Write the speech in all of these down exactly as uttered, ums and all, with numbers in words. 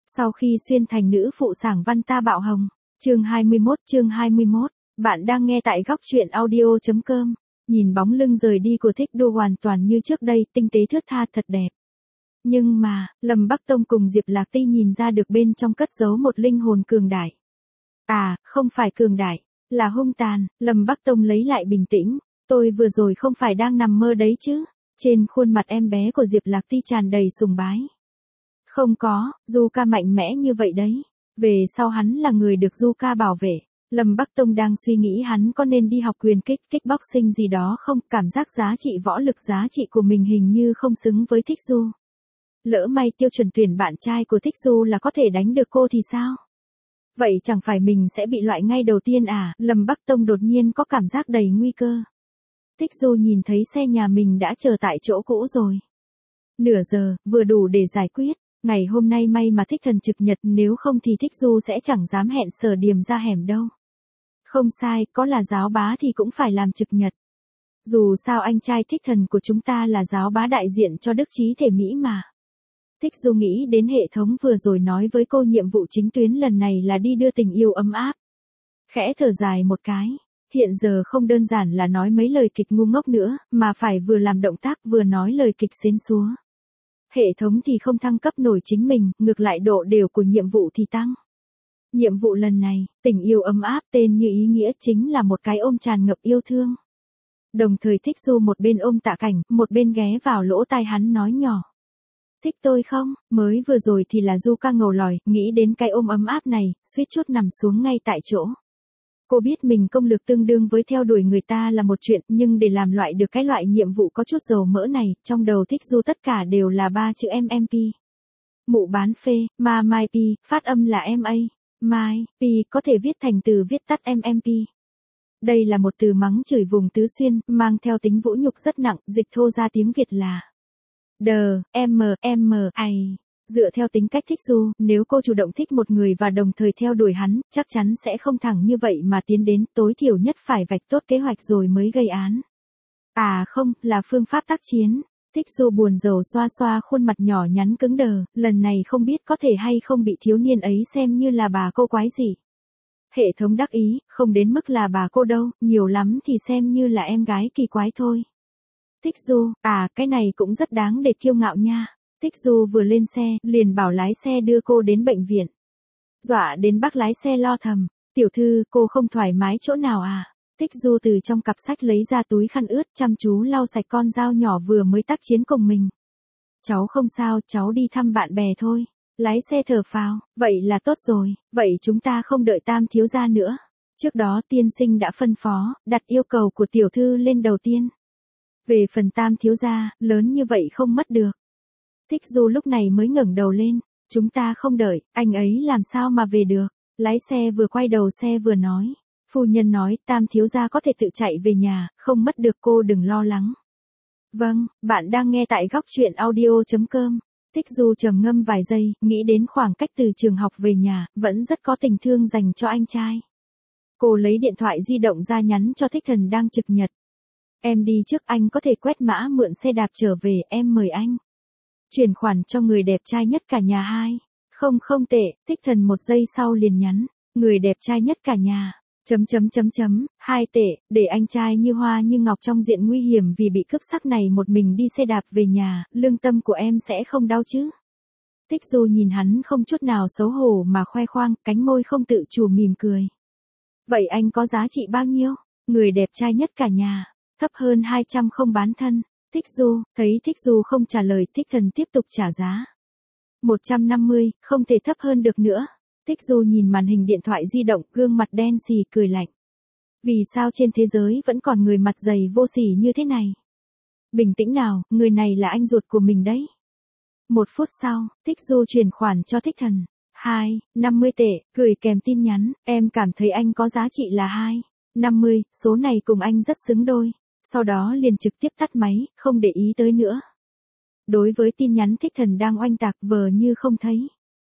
Sau khi xuyên thành nữ phụ sảng văn ta bạo hồng. Chương hai mươi mốt, chương hai mươi mốt. Bạn đang nghe tại góc truyện audio chấm com. Nhìn bóng lưng rời đi của Thích Đô hoàn toàn như trước đây, tinh tế thướt tha thật đẹp. Nhưng mà, Lâm Bắc Tông cùng Diệp Lạc Ti nhìn ra được bên trong cất giấu một linh hồn cường đại. À, không phải cường đại, là hung tàn. Lâm Bắc Tông lấy lại bình tĩnh. Tôi vừa rồi không phải đang nằm mơ đấy chứ. Trên khuôn mặt em bé của Diệp Lạc Ti tràn đầy sùng bái. Không có, Yuka mạnh mẽ như vậy đấy. Về sau hắn là người được Yuka bảo vệ. Lâm Bắc Tông đang suy nghĩ hắn có nên đi học quyền kích, kickboxing gì đó không, cảm giác giá trị võ lực giá trị của mình hình như không xứng với Thích Du. Lỡ may tiêu chuẩn tuyển bạn trai của Thích Du là có thể đánh được cô thì sao? Vậy chẳng phải mình sẽ bị loại ngay đầu tiên à? Lâm Bắc Tông đột nhiên có cảm giác đầy nguy cơ. Thích Du nhìn thấy xe nhà mình đã chờ tại chỗ cũ rồi. Nửa giờ, vừa đủ để giải quyết. Ngày hôm nay may mà Thích Thần trực nhật, nếu không thì Thích Du sẽ chẳng dám hẹn Sở Điềm ra hẻm đâu. Không sai, có là giáo bá thì cũng phải làm trực nhật. Dù sao anh trai Thích Thần của chúng ta là giáo bá đại diện cho đức trí thể Mỹ mà. Thích Du nghĩ đến hệ thống vừa rồi nói với cô nhiệm vụ chính tuyến lần này là đi đưa tình yêu ấm áp. Khẽ thở dài một cái. Hiện giờ không đơn giản là nói mấy lời kịch ngu ngốc nữa, mà phải vừa làm động tác vừa nói lời kịch xến xúa. Hệ thống thì không thăng cấp nổi chính mình, ngược lại độ đều của nhiệm vụ thì tăng. Nhiệm vụ lần này, tình yêu ấm áp tên như ý nghĩa chính là một cái ôm tràn ngập yêu thương. Đồng thời Thích Du một bên ôm Tạ Cảnh, một bên ghé vào lỗ tai hắn nói nhỏ. Thích tôi không? Mới vừa rồi thì là Yuka ngầu lòi, nghĩ đến cái ôm ấm áp này, suýt chút nằm xuống ngay tại chỗ. Cô biết mình công lực tương đương với theo đuổi người ta là một chuyện, nhưng để làm loại được cái loại nhiệm vụ có chút dầu mỡ này, trong đầu Thích Du tất cả đều là ba chữ em em pê. Mụ bán phê, ma mai pi, phát âm là em a, mai, pi có thể viết thành từ viết tắt em em pê. Đây là một từ mắng chửi vùng tứ xuyên, mang theo tính vũ nhục rất nặng, dịch thô ra tiếng Việt là đờ, m, m, ai. Dựa theo tính cách Thích Du, nếu cô chủ động thích một người và đồng thời theo đuổi hắn, chắc chắn sẽ không thẳng như vậy mà tiến đến, tối thiểu nhất phải vạch tốt kế hoạch rồi mới gây án. À không, là phương pháp tác chiến. Thích Du buồn rầu xoa xoa khuôn mặt nhỏ nhắn cứng đờ, lần này không biết có thể hay không bị thiếu niên ấy xem như là bà cô quái gì. Hệ thống đắc ý, không đến mức là bà cô đâu, nhiều lắm thì xem như là em gái kỳ quái thôi. Thích Du, à cái này cũng rất đáng để kiêu ngạo nha. Thích Du vừa lên xe, liền bảo lái xe đưa cô đến bệnh viện. Dọa đến bác lái xe lo thầm, tiểu thư, cô không thoải mái chỗ nào à? Thích Du từ trong cặp sách lấy ra túi khăn ướt, chăm chú lau sạch con dao nhỏ vừa mới tác chiến cùng mình. Cháu không sao, cháu đi thăm bạn bè thôi. Lái xe thở phào, vậy là tốt rồi, vậy chúng ta không đợi Tam thiếu gia nữa. Trước đó tiên sinh đã phân phó, đặt yêu cầu của tiểu thư lên đầu tiên. Về phần Tam thiếu gia, lớn như vậy không mất được. Thích Du lúc này mới ngẩng đầu lên, chúng ta không đợi, anh ấy làm sao mà về được. Lái xe vừa quay đầu xe vừa nói, phu nhân nói Tam thiếu gia có thể tự chạy về nhà, không mất được, cô đừng lo lắng. Vâng, bạn đang nghe tại góc truyện audio chấm com. Thích Du trầm ngâm vài giây, nghĩ đến khoảng cách từ trường học về nhà, vẫn rất có tình thương dành cho anh trai. Cô lấy điện thoại di động ra nhắn cho Thích Thần đang trực nhật. Em đi trước, anh có thể quét mã mượn xe đạp trở về, em mời anh. Chuyển khoản cho người đẹp trai nhất cả nhà hai. Không không tệ, Thích Thần một giây sau liền nhắn. Người đẹp trai nhất cả nhà. Chấm chấm chấm chấm, hai tệ, để anh trai như hoa như ngọc trong diện nguy hiểm vì bị cướp sắc này một mình đi xe đạp về nhà, lương tâm của em sẽ không đau chứ. Thích Du nhìn hắn không chút nào xấu hổ mà khoe khoang, cánh môi không tự chủ mỉm cười. Vậy anh có giá trị bao nhiêu? Người đẹp trai nhất cả nhà. Thấp hơn hai trăm không bán thân. Thích Du, thấy Thích Du không trả lời, Thích Thần tiếp tục trả giá. một trăm năm mươi, không thể thấp hơn được nữa. Thích Du nhìn màn hình điện thoại di động, gương mặt đen xì cười lạnh. Vì sao trên thế giới vẫn còn người mặt dày vô sỉ như thế này? Bình tĩnh nào, người này là anh ruột của mình đấy. Một phút sau, Thích Du chuyển khoản cho Thích Thần. hai, năm mươi tệ, gửi kèm tin nhắn, em cảm thấy anh có giá trị là hai, năm mươi, số này cùng anh rất xứng đôi. Sau đó liền trực tiếp tắt máy, không để ý tới nữa. Đối với tin nhắn Thích Thần đang oanh tạc vờ như không thấy.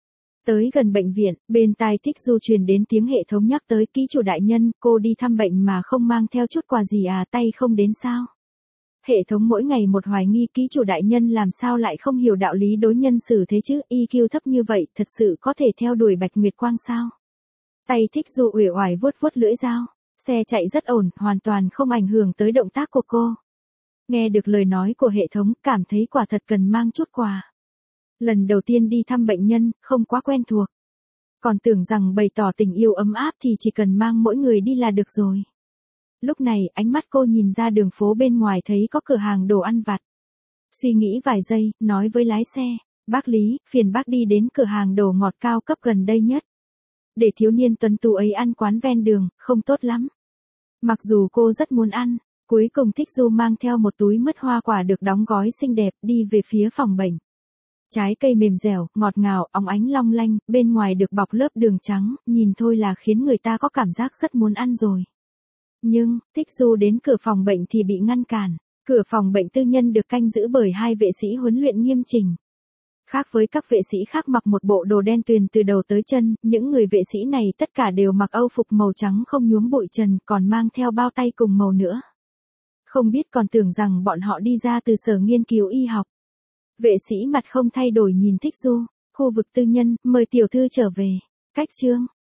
Tới gần bệnh viện, bên tai Thích Du truyền đến tiếng hệ thống nhắc tới ký chủ đại nhân, cô đi thăm bệnh mà không mang theo chút quà gì à, tay không đến sao? Hệ thống mỗi ngày một hoài nghi ký chủ đại nhân làm sao lại không hiểu đạo lý đối nhân xử thế chứ, i kiu thấp như vậy thật sự có thể theo đuổi Bạch Nguyệt Quang sao? Tay Thích Du uể oải vuốt vuốt lưỡi dao, xe chạy rất ổn, hoàn toàn không ảnh hưởng tới động tác của cô. Nghe được lời nói của hệ thống, cảm thấy quả thật cần mang chút quà. Lần đầu tiên đi thăm bệnh nhân, không quá quen thuộc. Còn tưởng rằng bày tỏ tình yêu ấm áp thì chỉ cần mang mỗi người đi là được rồi. Lúc này, ánh mắt cô nhìn ra đường phố bên ngoài thấy có cửa hàng đồ ăn vặt. Suy nghĩ vài giây, nói với lái xe, bác Lý, phiền bác đi đến cửa hàng đồ ngọt cao cấp gần đây nhất. Để thiếu niên tuấn tú ấy ăn quán ven đường, không tốt lắm. Mặc dù cô rất muốn ăn, cuối cùng Thích Du mang theo một túi mứt hoa quả được đóng gói xinh đẹp đi về phía phòng bệnh. Trái cây mềm dẻo, ngọt ngào, óng ánh long lanh, bên ngoài được bọc lớp đường trắng, nhìn thôi là khiến người ta có cảm giác rất muốn ăn rồi. Nhưng, Thích Du đến cửa phòng bệnh thì bị ngăn cản. Cửa phòng bệnh tư nhân được canh giữ bởi hai vệ sĩ huấn luyện nghiêm chỉnh. Khác với các vệ sĩ khác mặc một bộ đồ đen tuyền từ đầu tới chân, những người vệ sĩ này tất cả đều mặc âu phục màu trắng không nhuốm bụi trần, còn mang theo bao tay cùng màu nữa. Không biết còn tưởng rằng bọn họ đi ra từ sở nghiên cứu y học. Vệ sĩ mặt không thay đổi nhìn Thích Du, khu vực tư nhân, mời tiểu thư trở về. Cách chương